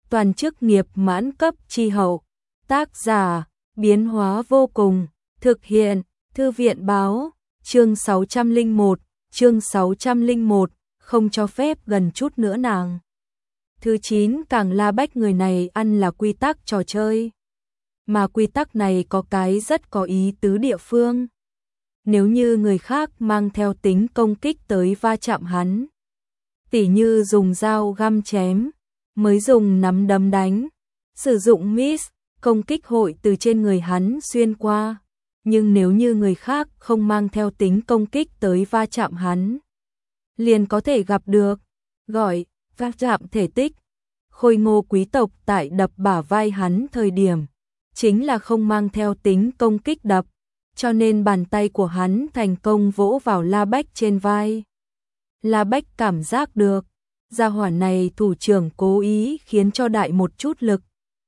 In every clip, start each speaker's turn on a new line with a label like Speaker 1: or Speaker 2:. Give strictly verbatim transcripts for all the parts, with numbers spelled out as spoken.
Speaker 1: toàn chức nghiệp mãn cấp chi hậu. Tác giả, biến hóa vô cùng, thực hiện, thư viện báo, chương sáu trăm lẻ một, chương sáu trăm lẻ một, không cho phép gần chút nữa nàng. Thứ chín, càng La Bách người này ăn là quy tắc trò chơi. Mà quy tắc này có cái rất có ý tứ địa phương. Nếu như người khác mang theo tính công kích tới va chạm hắn, tỉ như dùng dao găm chém, mới dùng nắm đấm đánh, sử dụng miss, công kích hội từ trên người hắn xuyên qua. Nhưng nếu như người khác không mang theo tính công kích tới va chạm hắn, liền có thể gặp được, gọi, va chạm thể tích. Khôi Ngô quý tộc tại đập bả vai hắn thời điểm, chính là không mang theo tính công kích đập, cho nên bàn tay của hắn thành công vỗ vào La Bách trên vai. La Bách cảm giác được, gia hỏa này thủ trưởng cố ý khiến cho đại một chút lực.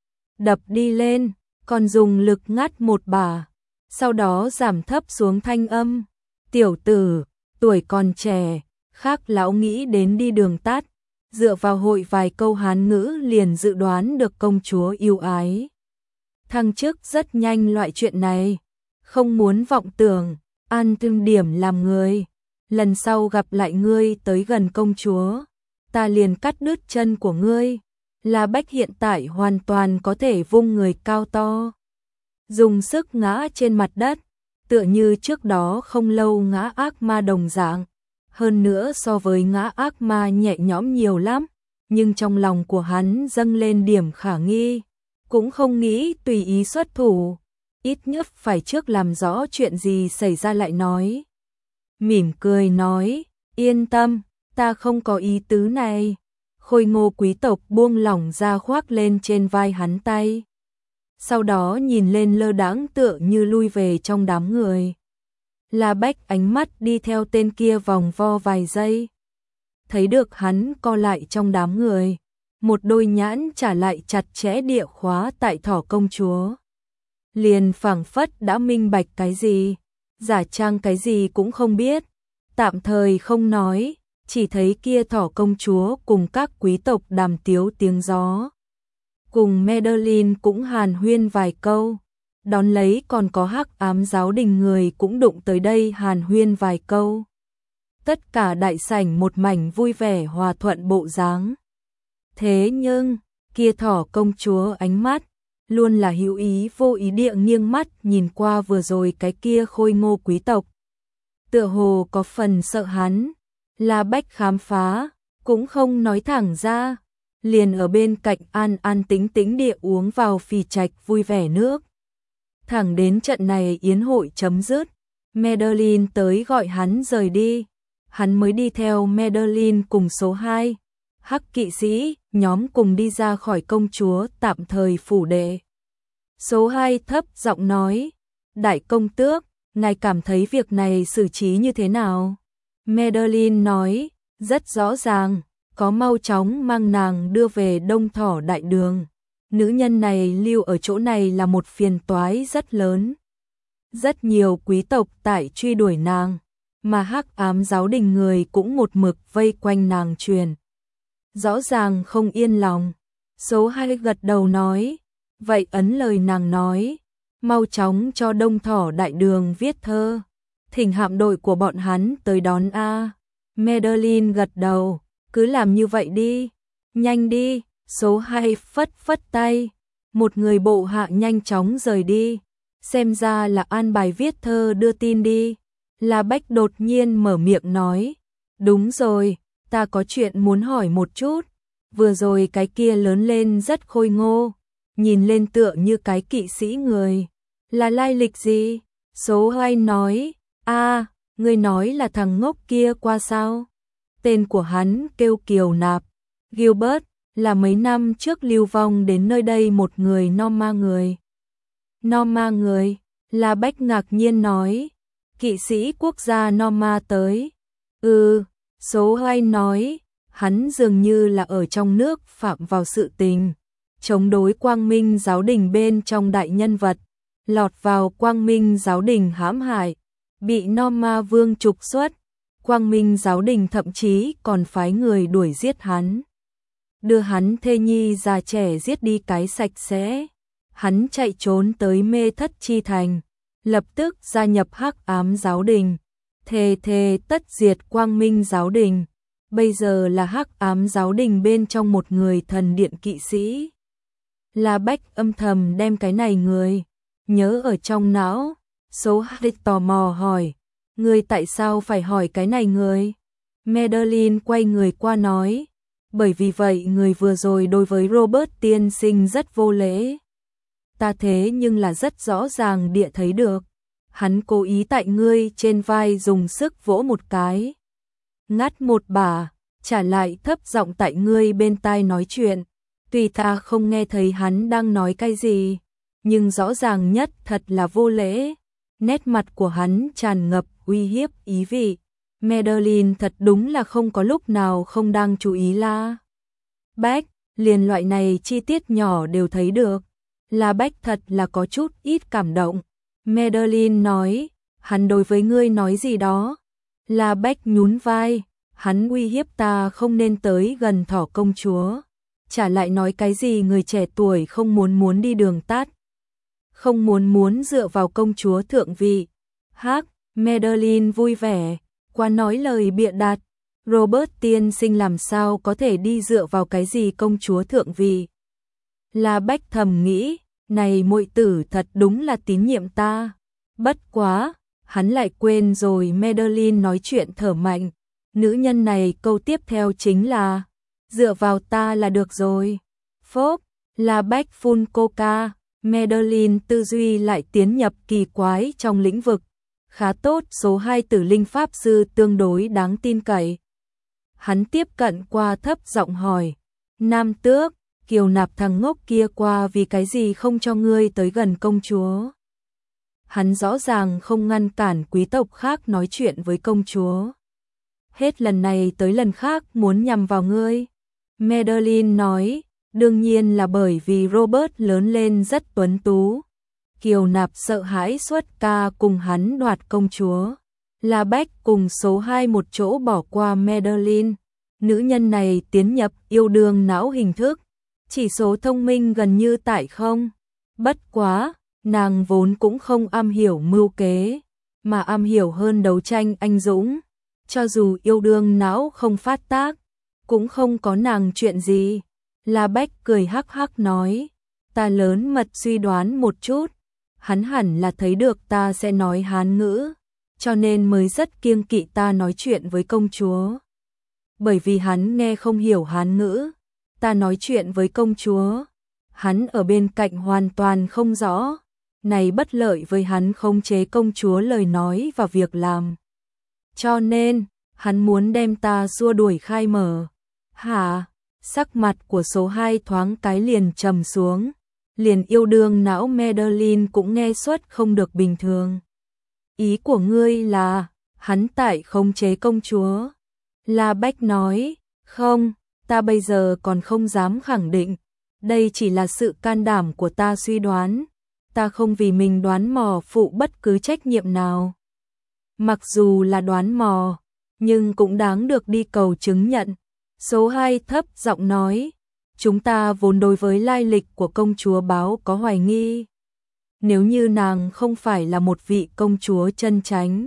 Speaker 1: Đập đi lên, còn dùng lực ngắt một bả, sau đó giảm thấp xuống thanh âm. Tiểu tử, tuổi còn trẻ, khác lão nghĩ đến đi đường tắt, dựa vào hội vài câu Hán ngữ liền dự đoán được công chúa yêu ái thăng chức rất nhanh loại chuyện này, không muốn vọng tưởng, an tương điểm làm người. Lần sau gặp lại ngươi tới gần công chúa, ta liền cắt đứt chân của ngươi. La Bách hiện tại hoàn toàn có thể vung người cao to, dùng sức ngã trên mặt đất, tựa như trước đó không lâu ngã ác ma đồng dạng. Hơn nữa so với ngã ác ma nhẹ nhõm nhiều lắm, nhưng trong lòng của hắn dâng lên điểm khả nghi, cũng không nghĩ tùy ý xuất thủ, ít nhất phải trước làm rõ chuyện gì xảy ra lại nói. Mỉm cười nói, yên tâm, ta không có ý tứ này. Khôi Ngô quý tộc buông lỏng ra khoác lên trên vai hắn tay, sau đó nhìn lên lơ đãng tựa như lui về trong đám người. La Bách ánh mắt đi theo tên kia vòng vo vài giây, thấy được hắn co lại trong đám người, một đôi nhãn trả lại chặt chẽ địa khóa tại thỏ công chúa. Liền phảng phất đã minh bạch cái gì, giả trang cái gì cũng không biết, tạm thời không nói, chỉ thấy kia thỏ công chúa cùng các quý tộc đàm tiếu tiếng gió. Cùng Madeline cũng hàn huyên vài câu, đón lấy còn có hắc ám giáo đình người cũng đụng tới đây hàn huyên vài câu. Tất cả đại sảnh một mảnh vui vẻ hòa thuận bộ dáng. Thế nhưng, kia thỏ công chúa ánh mắt, luôn là hữu ý vô ý địa nghiêng mắt nhìn qua vừa rồi cái kia Khôi Ngô quý tộc. Tựa hồ có phần sợ hắn, La Bách khám phá, cũng không nói thẳng ra, liền ở bên cạnh an an tĩnh tĩnh địa uống vào phì trạch vui vẻ nước. Thẳng đến trận này yến hội chấm dứt, Madeline tới gọi hắn rời đi, hắn mới đi theo Madeline cùng số hai, hắc kỵ sĩ, nhóm cùng đi ra khỏi công chúa tạm thời phủ đệ. Số hai thấp giọng nói, đại công tước, ngài cảm thấy việc này xử trí như thế nào? Madeline nói, rất rõ ràng, có mau chóng mang nàng đưa về Đông Thỏ Đại Đường. Nữ nhân này lưu ở chỗ này là một phiền toái rất lớn. Rất nhiều quý tộc tại truy đuổi nàng, mà hắc ám giáo đình người cũng một mực vây quanh nàng truyền. Rõ ràng không yên lòng. Số hai gật đầu nói, vậy ấn lời nàng nói, mau chóng cho Đông Thỏ Đại Đường viết thơ, thỉnh hạm đội của bọn hắn tới đón a. Madeline gật đầu, cứ làm như vậy đi, nhanh đi. Số hai phất phất tay, một người bộ hạ nhanh chóng rời đi, xem ra là an bài viết thơ đưa tin đi. La Bách đột nhiên mở miệng nói, đúng rồi, ta có chuyện muốn hỏi một chút, vừa rồi cái kia lớn lên rất khôi ngô, nhìn lên tựa như cái kỵ sĩ người, là lai lịch gì? Số hai nói, a, ngươi nói là thằng ngốc kia qua sao? Tên của hắn kêu Kiều Nạp, Gilbert, là mấy năm trước lưu vong đến nơi đây một người Norma người. Norma người, La Bách ngạc nhiên nói, kỵ sĩ quốc gia Norma tới. Ừ, số hai nói, hắn dường như là ở trong nước phạm vào sự tình, chống đối Quang Minh giáo đình bên trong đại nhân vật, lọt vào Quang Minh giáo đình hãm hại, bị Norma vương trục xuất, Quang Minh giáo đình thậm chí còn phái người đuổi giết hắn. đưa hắn thê nhi già trẻ giết đi cái sạch sẽ. Hắn chạy trốn tới Mê Thất Chi Thành, lập tức gia nhập Hắc Ám Giáo Đình, thề thề tất diệt Quang Minh Giáo Đình. Bây giờ là Hắc Ám Giáo Đình bên trong một người thần điện kỵ sĩ. La Bách âm thầm đem cái này người nhớ ở trong não. Số hai tò mò hỏi, người tại sao phải hỏi cái này người? Madeline quay người qua nói, bởi vì vậy người vừa rồi đối với Robert tiên sinh rất vô lễ. Ta thế nhưng là rất rõ ràng địa thấy được. Hắn cố ý tại ngươi trên vai dùng sức vỗ một cái. Ngắt một bà, trả lại thấp giọng tại ngươi bên tai nói chuyện. Tuy ta không nghe thấy hắn đang nói cái gì, nhưng rõ ràng nhất thật là vô lễ. Nét mặt của hắn tràn ngập uy hiếp ý vị. Madeline thật đúng là không có lúc nào không đang chú ý La Bách, liền loại này chi tiết nhỏ đều thấy được. La Bách thật là có chút ít cảm động. Madeline nói, hắn đối với ngươi nói gì đó. La Bách nhún vai, hắn uy hiếp ta không nên tới gần Thỏ công chúa. Trả lại nói cái gì người trẻ tuổi không muốn muốn đi đường tắt. Không muốn muốn dựa vào công chúa thượng vị. Hắc, Madeline vui vẻ, qua nói lời bịa đặt. Robert tiên sinh làm sao có thể đi dựa vào cái gì công chúa thượng vị. La Bách thầm nghĩ, này muội tử thật đúng là tín nhiệm ta. Bất quá, hắn lại quên rồi Madeline nói chuyện thở mạnh. Nữ nhân này câu tiếp theo chính là, dựa vào ta là được rồi. Phốp, La Bách phun coca, Madeline tư duy lại tiến nhập kỳ quái trong lĩnh vực. Khá tốt, số hai tử linh pháp sư tương đối đáng tin cậy. Hắn tiếp cận qua thấp giọng hỏi, Nam Tước, Kiều Nạp thằng ngốc kia qua vì cái gì không cho ngươi tới gần công chúa. Hắn rõ ràng không ngăn cản quý tộc khác nói chuyện với công chúa. Hết lần này tới lần khác muốn nhằm vào ngươi. Madeline nói, đương nhiên là bởi vì Robert lớn lên rất tuấn tú. Kiều Nạp sợ hãi xuất ca cùng hắn đoạt công chúa. La Bách cùng số hai một chỗ bỏ qua Madeline. Nữ nhân này tiến nhập yêu đương não hình thức. Chỉ số thông minh gần như tại không. Bất quá, nàng vốn cũng không am hiểu mưu kế, mà am hiểu hơn đấu tranh anh dũng. Cho dù yêu đương não không phát tác, cũng không có nàng chuyện gì. La Bách cười hắc hắc nói, ta lớn mật suy đoán một chút, hắn hẳn là thấy được ta sẽ nói Hán ngữ, cho nên mới rất kiêng kỵ ta nói chuyện với công chúa. Bởi vì hắn nghe không hiểu Hán ngữ, ta nói chuyện với công chúa, hắn ở bên cạnh hoàn toàn không rõ, này bất lợi với hắn khống chế công chúa lời nói và việc làm. Cho nên, hắn muốn đem ta xua đuổi khai mở. Hả? Sắc mặt của số hai thoáng cái liền trầm xuống, liền yêu đương não Madeline cũng nghe xuất không được bình thường. Ý của ngươi là, hắn tại khống chế công chúa. La Bách nói, không, ta bây giờ còn không dám khẳng định, đây chỉ là sự can đảm của ta suy đoán, ta không vì mình đoán mò phụ bất cứ trách nhiệm nào. Mặc dù là đoán mò, nhưng cũng đáng được đi cầu chứng nhận. Số hai thấp giọng nói, chúng ta vốn đối với lai lịch của công chúa báo có hoài nghi. Nếu như nàng không phải là một vị công chúa chân chánh,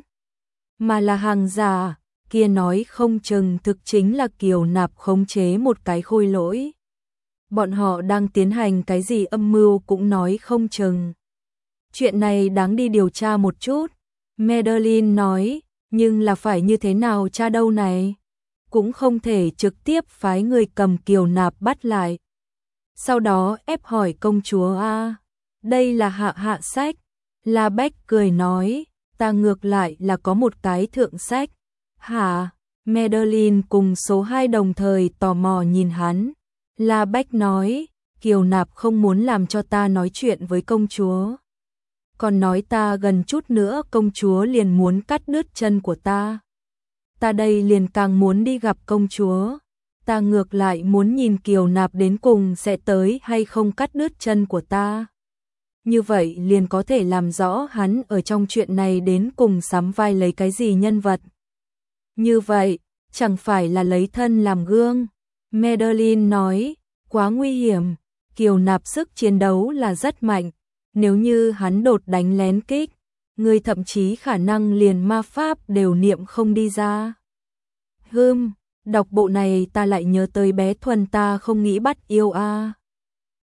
Speaker 1: mà là hàng giả, kia nói không chừng thực chính là Kiều Nạp khống chế một cái khôi lỗi. Bọn họ đang tiến hành cái gì âm mưu cũng nói không chừng. Chuyện này đáng đi điều tra một chút. Madeline nói, nhưng là phải như thế nào tra đâu này? Cũng không thể trực tiếp phái người cầm Kiều Nạp bắt lại. Sau đó ép hỏi công chúa a. Đây là hạ hạ sách. La Bách cười nói, ta ngược lại là có một cái thượng sách. Hả? Madeline cùng số hai đồng thời tò mò nhìn hắn. La Bách nói, Kiều Nạp không muốn làm cho ta nói chuyện với công chúa. Còn nói ta gần chút nữa công chúa liền muốn cắt đứt chân của ta. Ta đây liền càng muốn đi gặp công chúa. Ta ngược lại muốn nhìn Kiều Nạp đến cùng sẽ tới hay không cắt đứt chân của ta. Như vậy liền có thể làm rõ hắn ở trong chuyện này đến cùng sắm vai lấy cái gì nhân vật. Như vậy, chẳng phải là lấy thân làm gương. Madeline nói, quá nguy hiểm, Kiều Nạp sức chiến đấu là rất mạnh, nếu như hắn đột đánh lén kích, người thậm chí khả năng liền ma pháp đều niệm không đi ra. Hừm, đọc bộ này ta lại nhớ tới bé Thuần ta không nghĩ bắt yêu a.